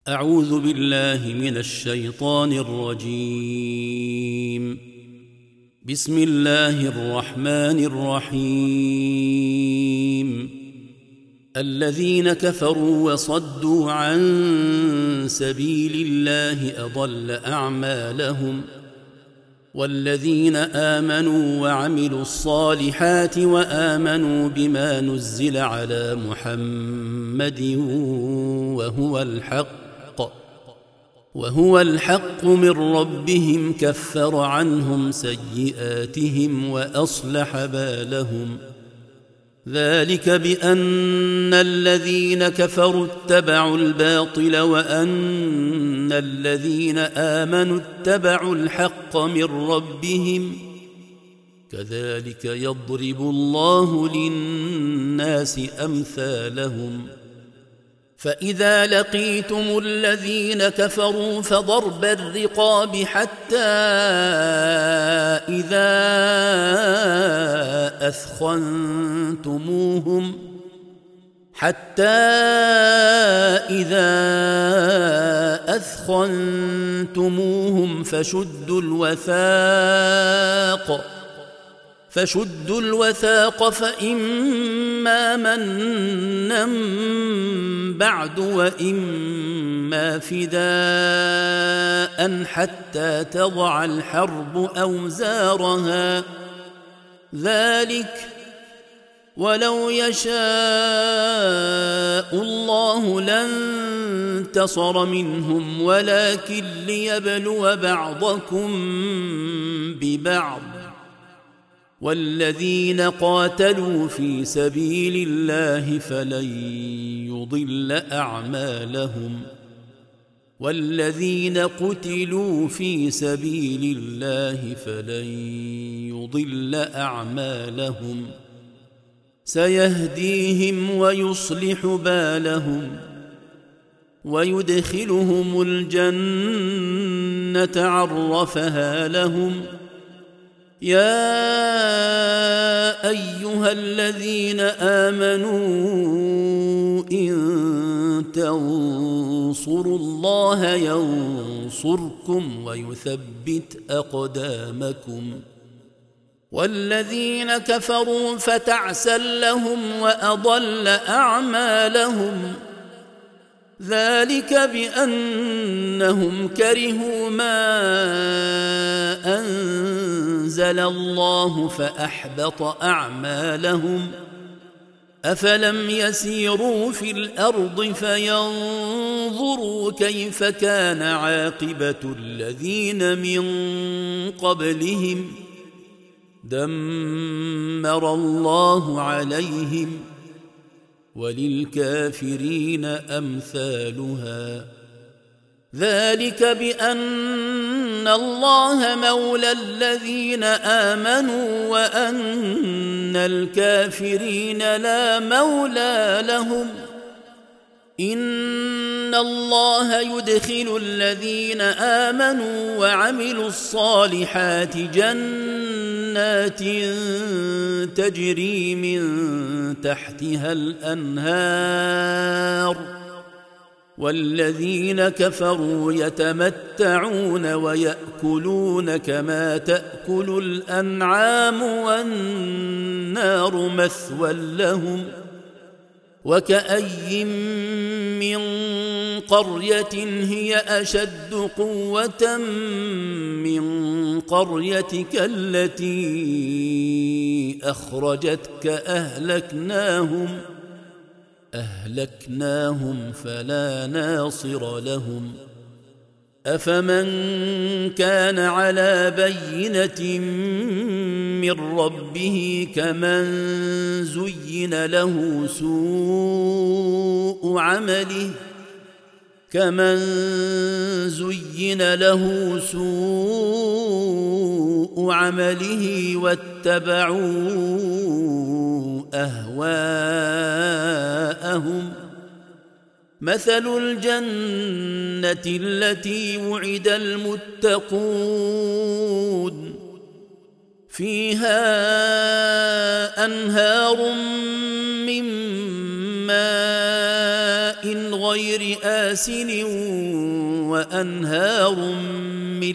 أعوذ بالله من الشيطان الرجيم. بسم الله الرحمن الرحيم. الذين كفروا وصدوا عن سبيل الله أضل أعمالهم، والذين آمنوا وعملوا الصالحات وآمنوا بما نزل على محمد وهو الحق من ربهم كفر عنهم سيئاتهم وأصلح بالهم. ذلك بأن الذين كفروا اتبعوا الباطل وأن الذين آمنوا اتبعوا الحق من ربهم، كذلك يضرب الله للناس أمثالهم. فإذا لقيتم الذين كفروا فضرب الرقاب حتى إذا أثخنتموهم فشدوا الوثاق فإما منا بعد وإما فداء حتى تضع الحرب أوزارها. ذلك ولو يشاء الله لانتصر منهم ولكن ليبلو بعضكم ببعض. والذين قاتلوا في سبيل الله فلن يضل أعمالهم، والذين قتلوا في سبيل الله فلن يضل أعمالهم، سيهديهم ويصلح بالهم ويدخلهم الجنة عرفها لهم. يا أيها الذين آمنوا إن تنصروا الله ينصركم ويثبت أقدامكم. والذين كفروا فتعسا لهم وأضل أعمالهم. ذلك بأنهم كرهوا ما أنزل الله فأحبط أعمالهم. أفلم يسيروا في الأرض فينظروا كيف كان عاقبة الذين من قبلهم، دمر الله عليهم وللكافرين أمثالها. ذلك بأن الله مولى الذين آمنوا وأن الكافرين لا مولى لهم. إن الله يدخل الذين آمنوا وعملوا الصالحات جنات تجري من تحتها الأنهار، والذين كفروا يتمتعون ويأكلون كما تأكل الأنعام والنار مثوى لهم. وكأي من قرية هي أشد قوة من قريتك التي أخرجتك أهلكناهم فلا ناصر لهم. أفمن كان على بينة من ربه كمن زين له سوء عمله واتبعوا أهواءهم. مثل الجنة التي وعد المتقون فيها أنهار من ماء غير آسن وأنهار من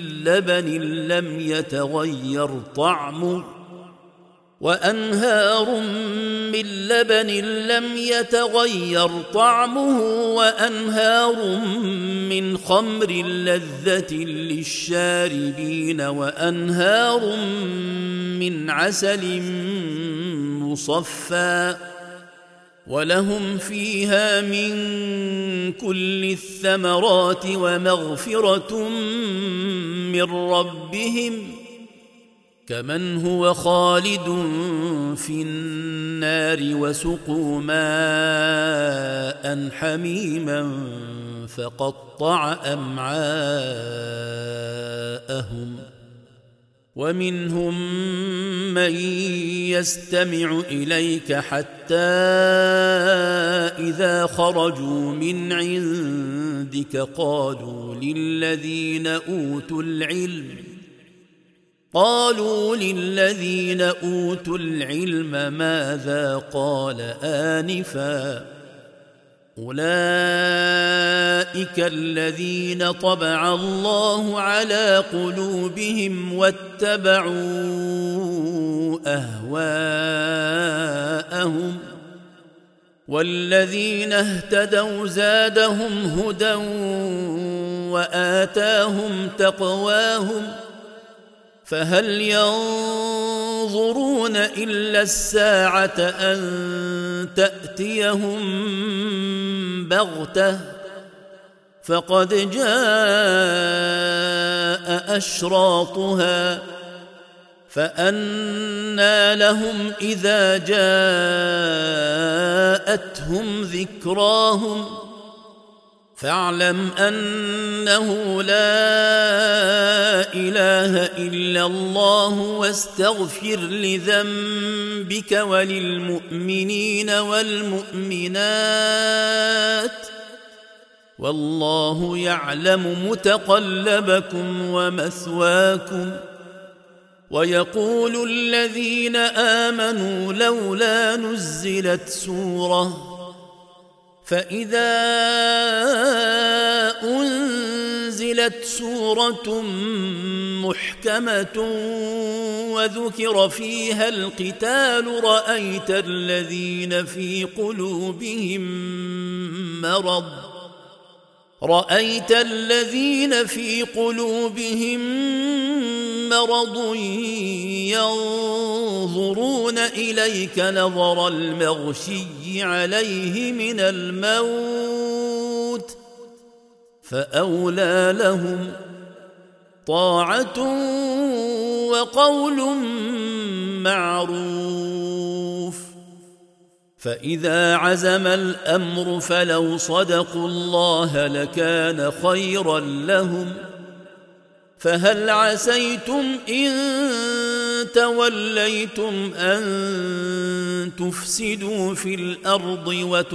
لبن لم يتغير طعمه وأنهار من خمر لذة للشاربين وأنهار من عسل مصفى ولهم فيها من كل الثمرات ومغفرة من ربهم كمن هو خالد في النار وسقوا ماء حميما فقطع أمعاءهم ومنهم من يستمع إليك حتى إذا خرجوا من عندك قالوا للذين أوتوا العلم ماذا قال آنفا أولئك الذين طبع الله على قلوبهم واتبعوا أهواءهم والذين اهتدوا زادهم هدى وآتاهم تقواهم فهل ينظرون إلا الساعة أن تأتيهم بغتة فقد جاء أشراطها فأنى لهم إذا جاءتهم ذكراهم فاعلم أنه لا إله إلا الله واستغفر لذنبك وللمؤمنين والمؤمنات والله يعلم متقلبكم ومثواكم ويقول الذين آمنوا لولا نزلت سورة فإذا أنزلت سورة محكمة وذكر فيها القتال رأيت الذين في قلوبهم مرض ينظرون إليك نظر المغشي عليه من الموت فأولى لهم طاعة وقول معروف فإذا عزم الأمر فلو صدقوا الله لكان خيرا لهم فهل عسيتم إن توليتم أن تفسدوا في الأرض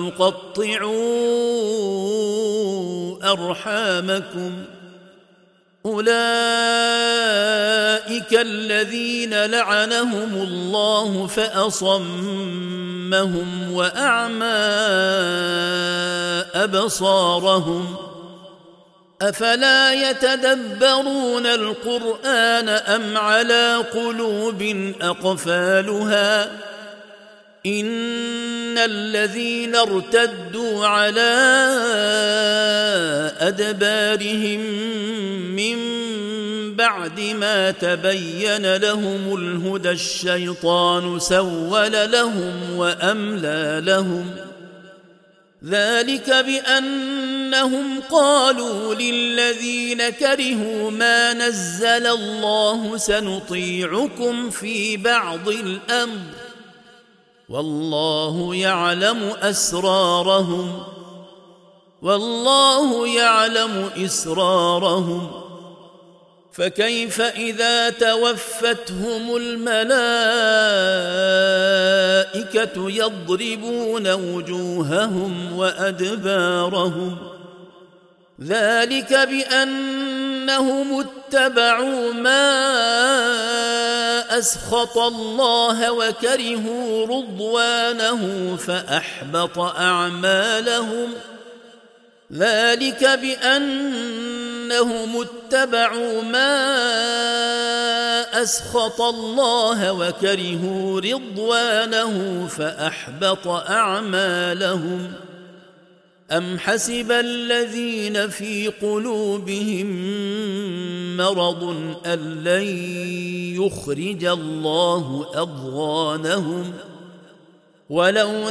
وتقطعوا أرحامكم أولئك الذين لعنهم الله فأصمهم وأعمى أبصارهم أفلا يتدبرون القرآن أم على قلوب أقفالها إن الذين ارتدوا على أدبارهم من بعد ما تبين لهم الهدى الشيطان سول لهم وأملى لهم ذلك بأنهم قالوا للذين كرهوا ما نزل الله سنطيعكم في بعض الأمر والله يعلم إسرارهم فكيف إذا توفتهم الملائكة يضربون وجوههم وأدبارهم ذلك بأنهم اتبعوا ما أسخط الله وكرهوا رضوانه فأحبط أعمالهم ذلك بأنهم اتبعوا ما أسخط الله وكرهوا رضوانه فأحبط أعمالهم. أم حسب الذين في قلوبهم مرض أن لن يخرج الله أضغانهم ولو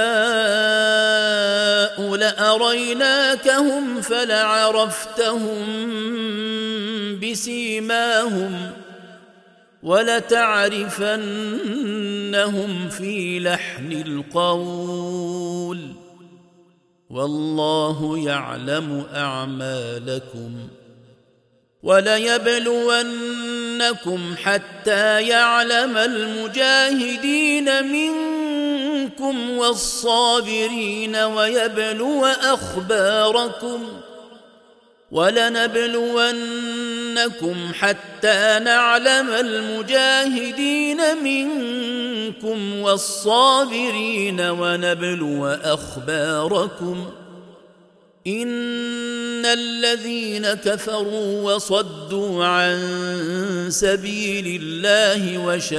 نشاء لأريناكهم فلعرفتهم بسيماهم ولتعرفنهم في لحن القول والله يعلم أعمالكم وليبلونكم حتى يعلم المجاهدين منكم والصابرين ويبلو أخباركم ولنبلونكم حتى نعلم المجاهدين منكم والصابرين ونبلو أخباركم إن الذين كفروا وصدوا عن سبيل الله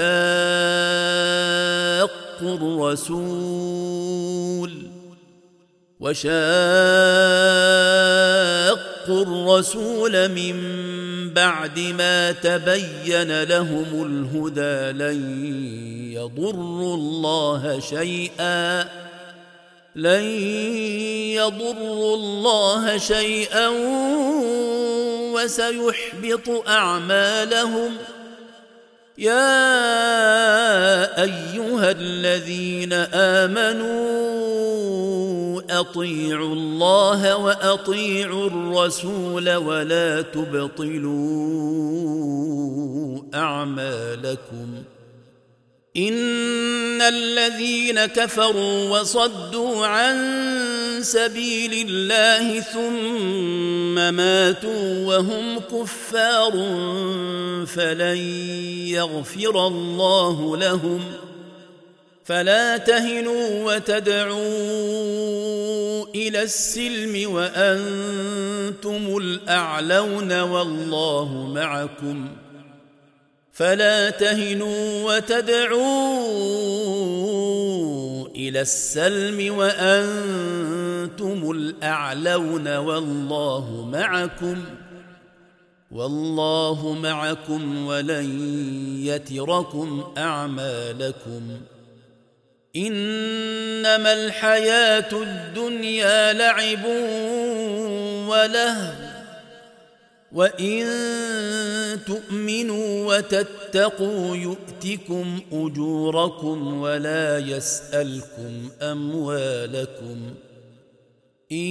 وشاقوا الرسول من بعد ما تبين لهم الهدى لن يضروا الله شيئا وسيحبط أعمالهم. يا أيها الذين آمنوا أطيعوا الله وأطيعوا الرسول ولا تبطلوا أعمالكم إن الذين كفروا وصدوا عن سبيل الله ثم ماتوا وهم كفار فلن يغفر الله لهم فلا تهنوا وتدعوا إلى السلم وأنتم الأعلون والله معكم فلا تهنوا وتدعوا إلى السلم وأنتم الأعلون والله معكم ولن يتركم أعمالكم. إنما الحياة الدنيا لعب ولهو وإن تؤمنوا وتتقوا يؤتكم أجوركم ولا يسألكم أموالكم إن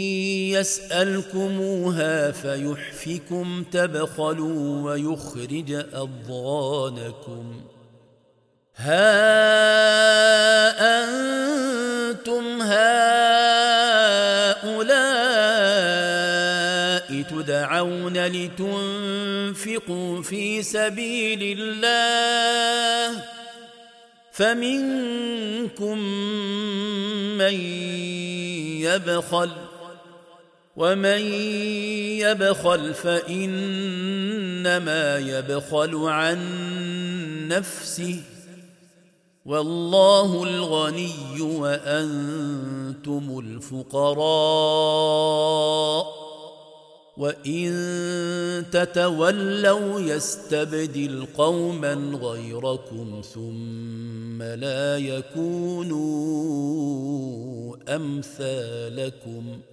يسألكموها فيحفكم تبخلوا ويخرج أضغانكم. ها أنتم هؤلاء تدعون لتنفقوا في سبيل الله فمنكم من يبخل ومن يبخل فإنما يبخل عن نفسه والله الغني وأنتم الفقراء وإن تتولوا يستبدل قوما غيركم ثم لا يكونوا أمثالكم.